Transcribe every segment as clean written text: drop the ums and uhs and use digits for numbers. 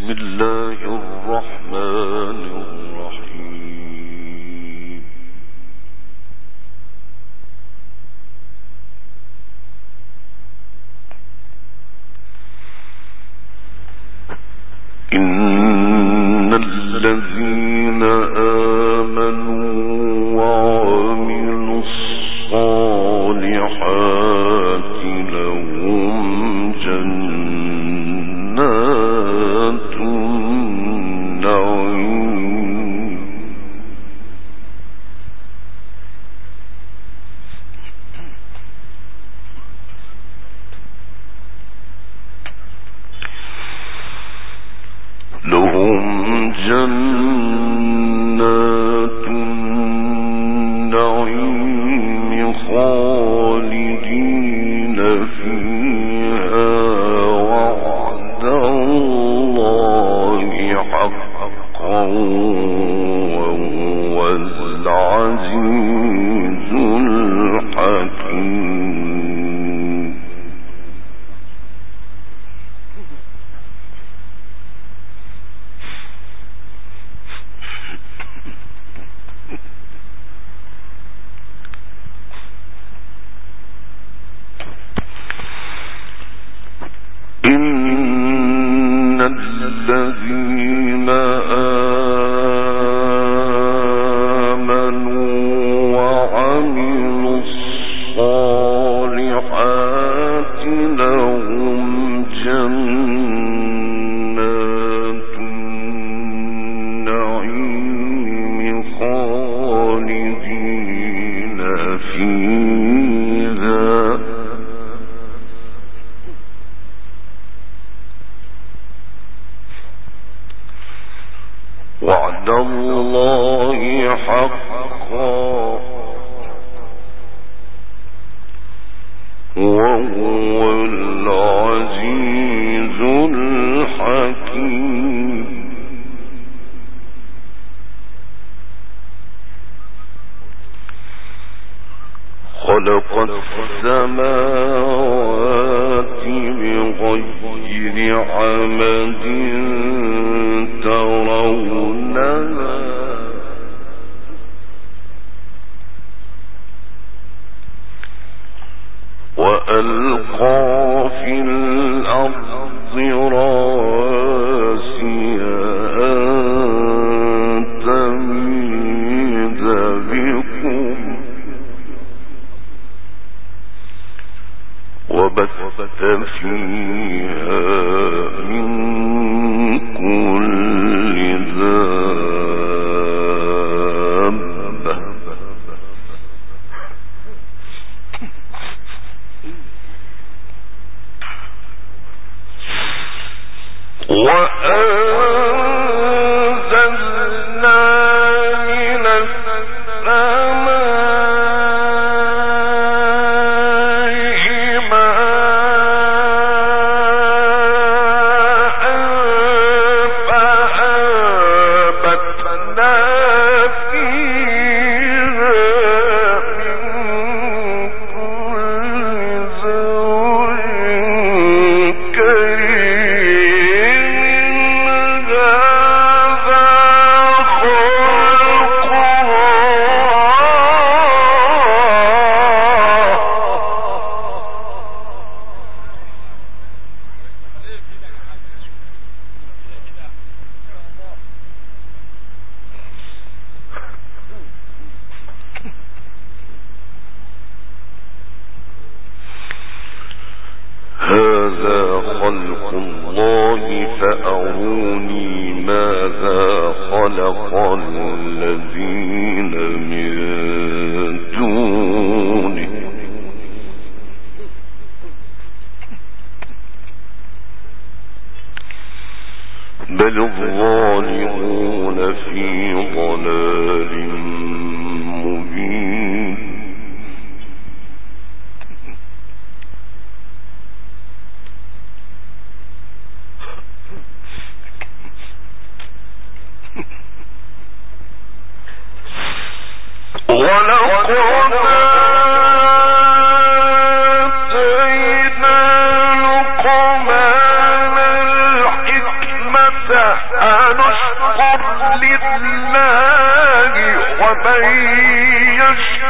الله الرحمن الرحيم. إن الذين آمنوا وعملوا الصالحات لهم جنات النعيم خالدين فيها وعد الله حقا وهو العزيز الحكيم. إن الذين آمنوا وعملوا الصالحات لهم جنات النعيم خالدين فيها وعد الله حقا وهو العزيز الحكيم. خلق السماوات بغير عمد ترونها وألقى في الأرض رواسي أن تميد بكم وبث فيها من كل دابة وأنزلنا من السماء فأروني ماذا خلق الذين من دونه بل الظالمون في ضلال مبين.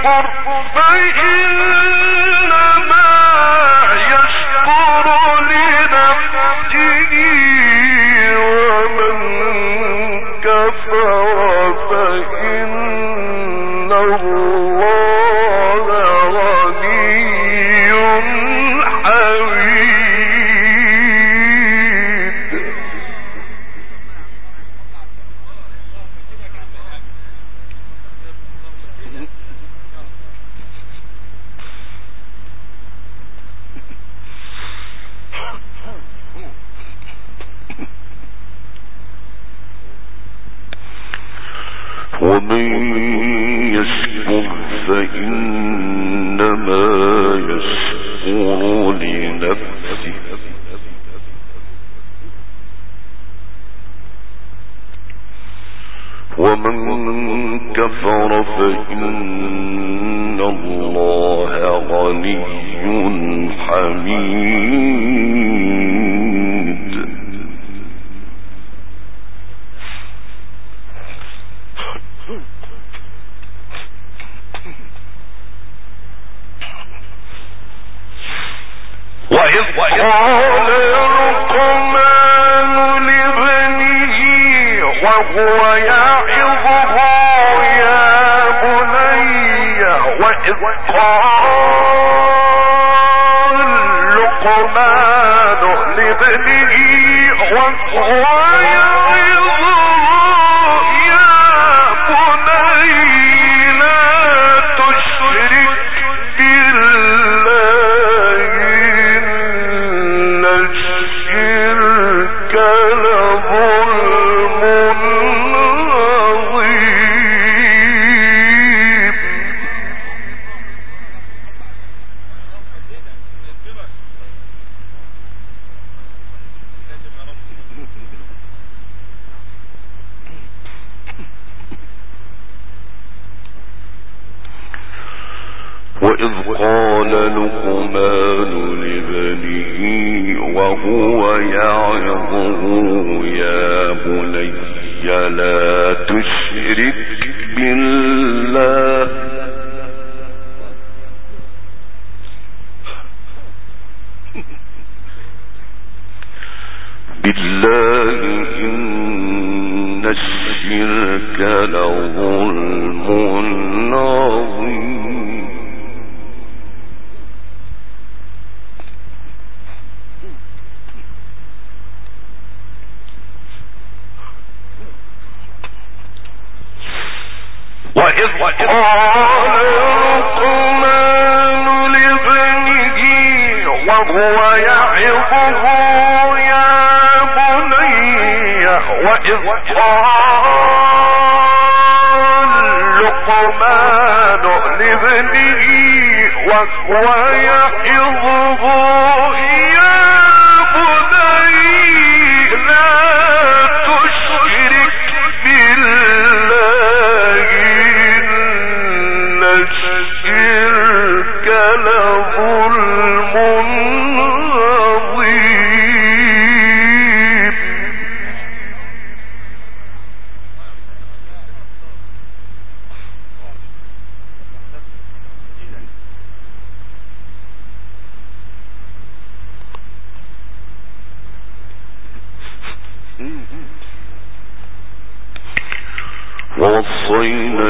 ووصينا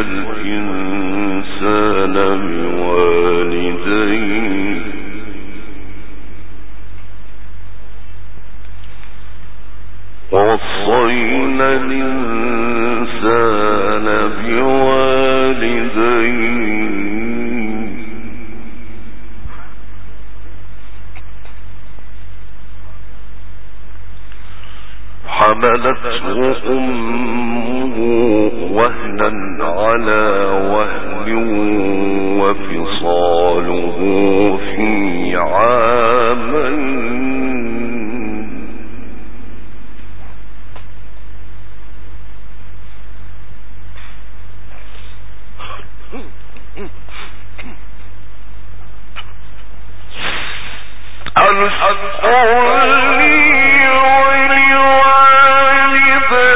الإنسان بوالديه حملته أمه وهنا على وهن وفصاله في عامين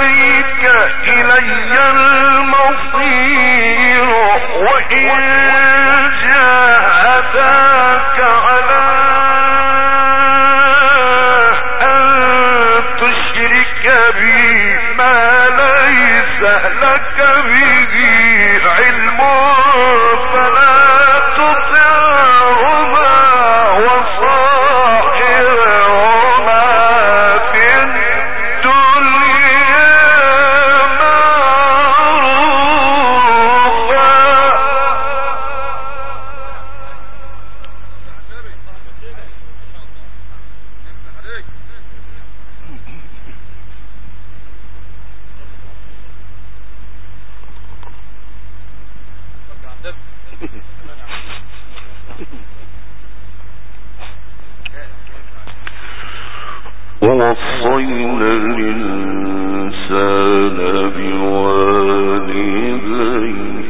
إلي المصير وإن به ما ليس لك به علم فلا تطعهما وصاحبهما في الدنيا ووصينا الإنسان بوالديه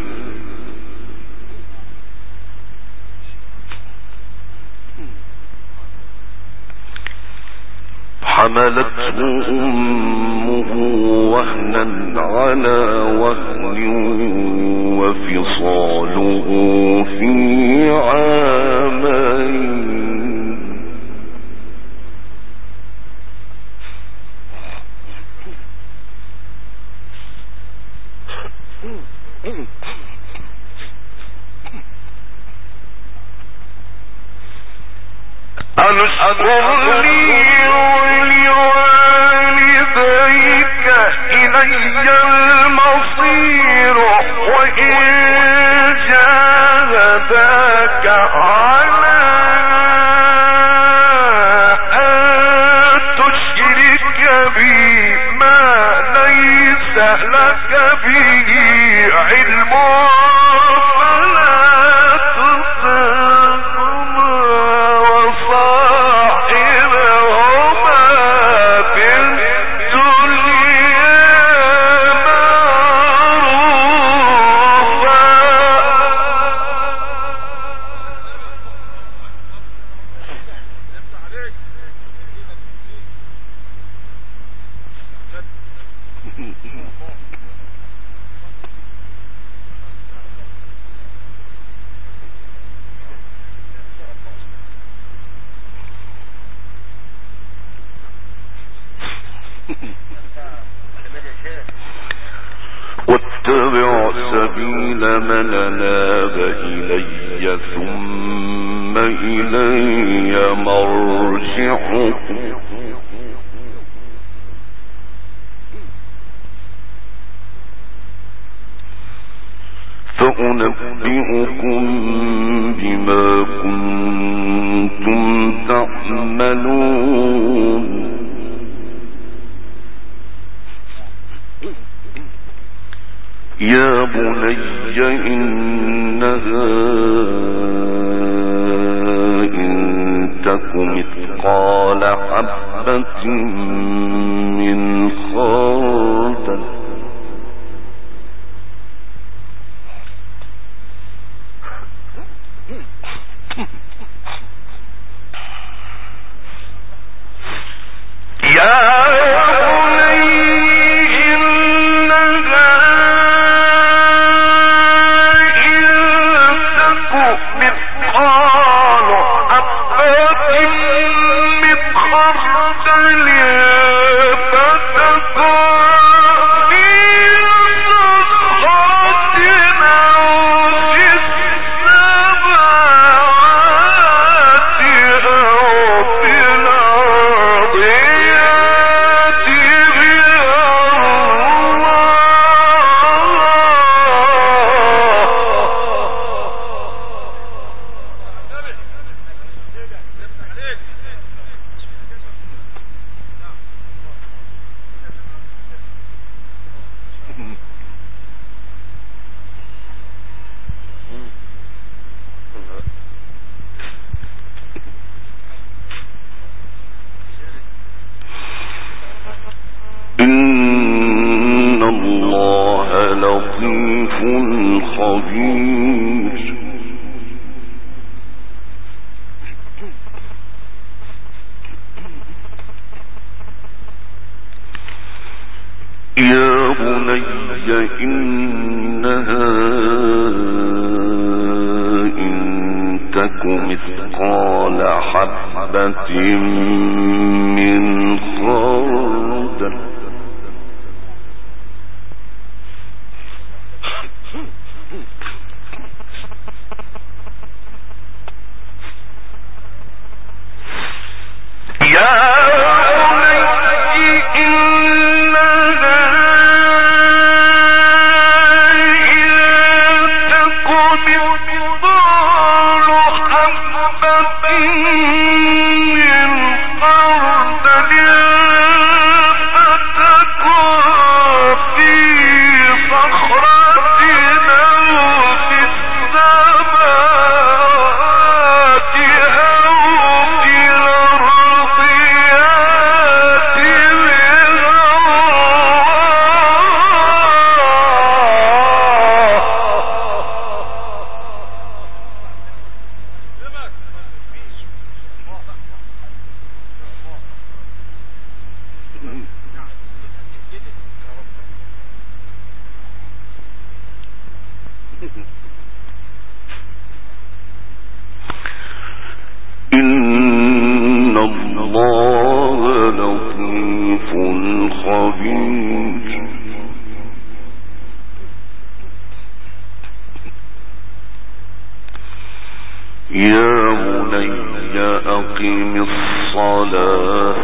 حملته أمه وهنا على وهن وفصاله في عامين أن اشكر لي ولوالديك إلي المصير وإن جاهداك على أن تشرك بي ما ليس لك به علم واتبع سبيل من أناب إلي ثم إلي مرجعكم فأنبئكم بما كنتم تعملون يا بني إنها إن تك مثقال حبة من خردل إن الله لطيف خبير يا بني إنها إن تك مثقال حبة من خردل إن الله لطيف خبير يا بني أقم الصلاة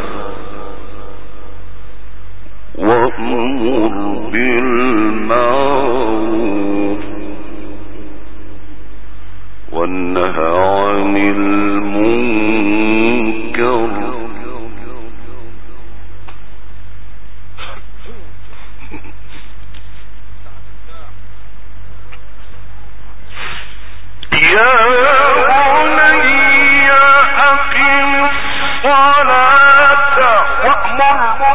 وأمر بالمعروف وانه عن المنكر يا بني أقم الصلاة وأمر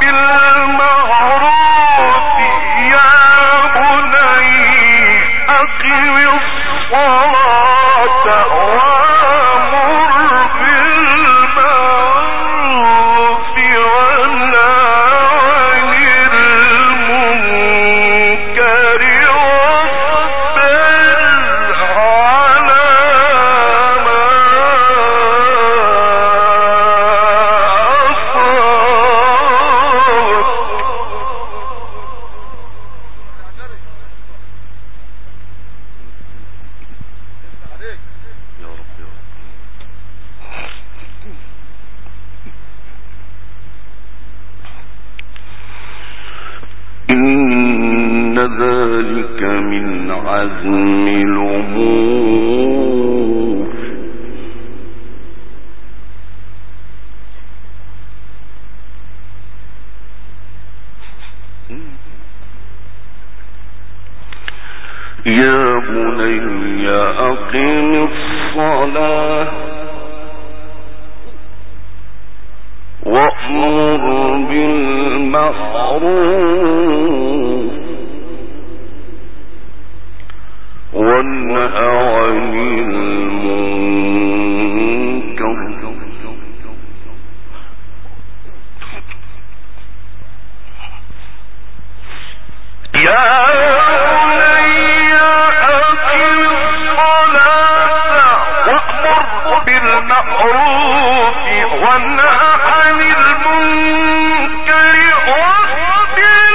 بالمعروف يا بني أقم الصلاة وأمر بالمعروف ونهى عن المنكر إن ذلك من عزم الأمور يا بني أقم الصلاة وأمر بالمعروف وانه عن المنكر يا بني أقم الصلاة وأمر بالمعروف وانه عن المنكر واصبر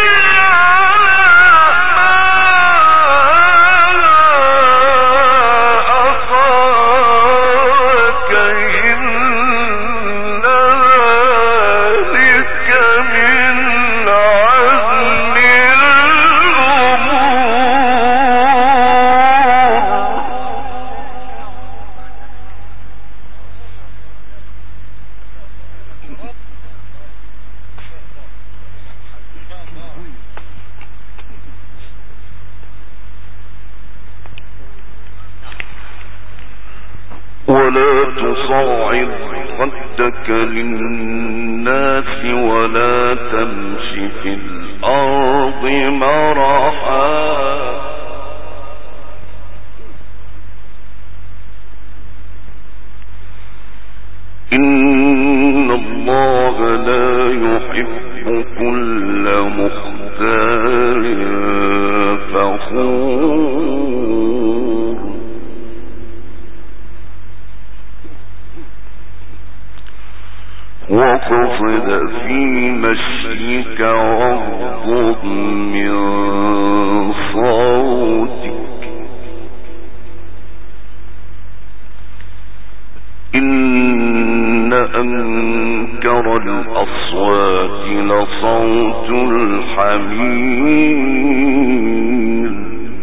على ما أصابك إن ذلك من عزم ولا تصعد خدك للناس ولا تمش في الأرض مرحا إن الله لا يحب كل مختال فخور واقصد في مشيك واغضض من صوتك إن أنكر الأصوات لصوت الحمير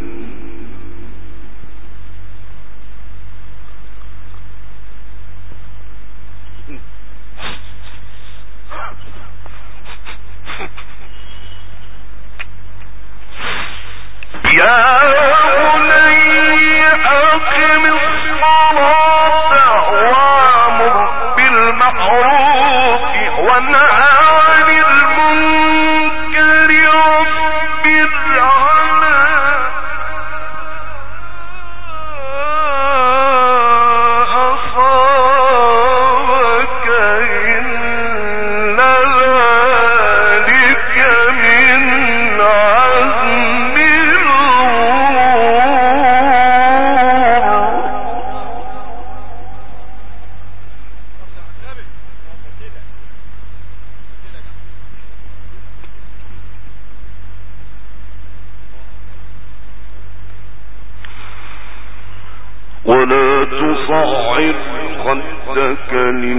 يا بني أقم الصلاة وأمر بالمعروف ونهى عن المنكر واصبر على أصابك إن ذلك ولا تصعر خدك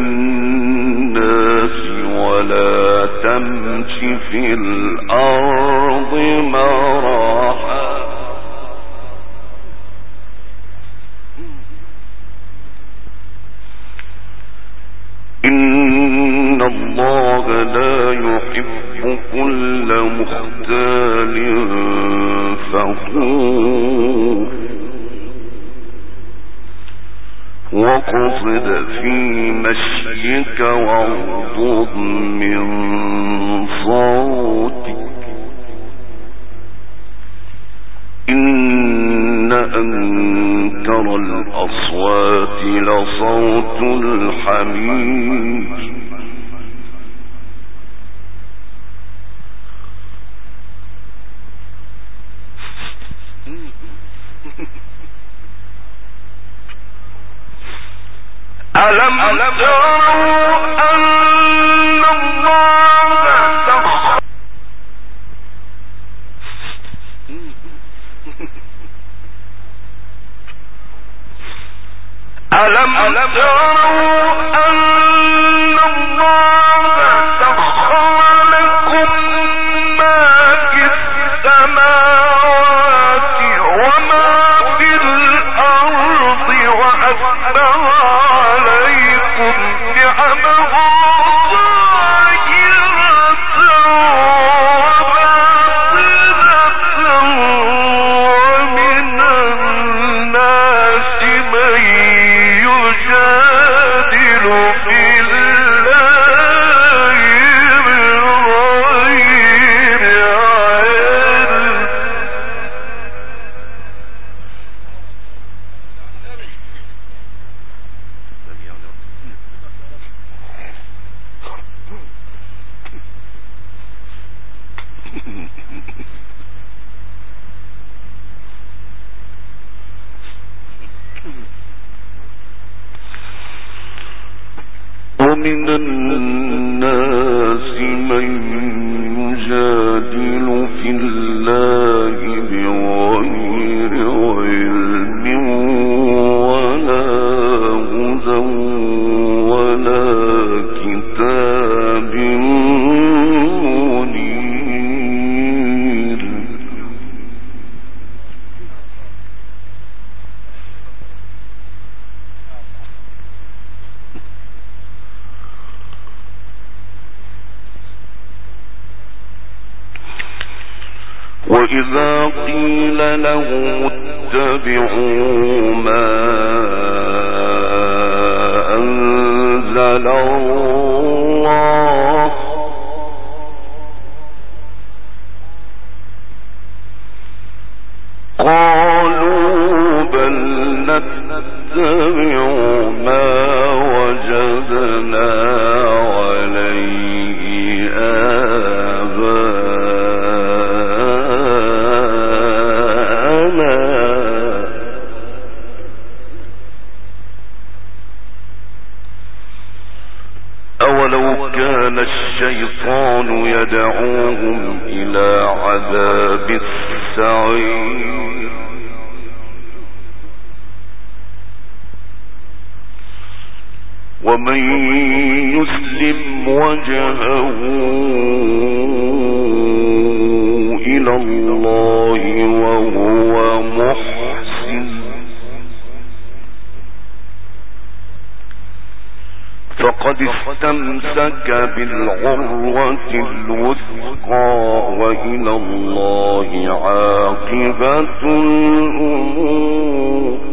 للناس ولا تمش في الأرض مرحا إن الله لا يحب كل مختال فخور واقصد في مشيك واغضض من صوتك إن أنكر الأصوات لصوت الحمير ألم تروا أن الله سخر ألم تروا أن الله سخر لكم ما في السماوات وما في الأرض وأسبغ عليكم نعمه ظاهرة وباطنة ومن الناس من يجادل في الله بغير علم ومن الناس من يجادل في الله بغير علم ولا هدى ولا كتاب منير وإذا قيل لهم اتبعوا ما أنزل الله قالوا بل نتبع ما وجدنا عليه أولو كان الشيطان يدعوهم إلى عذاب السعير ومن يسلم وجهه إلى الله وهو محسن فقد استمسك بالعروة الوثقى وإلى الله عاقبة الأمور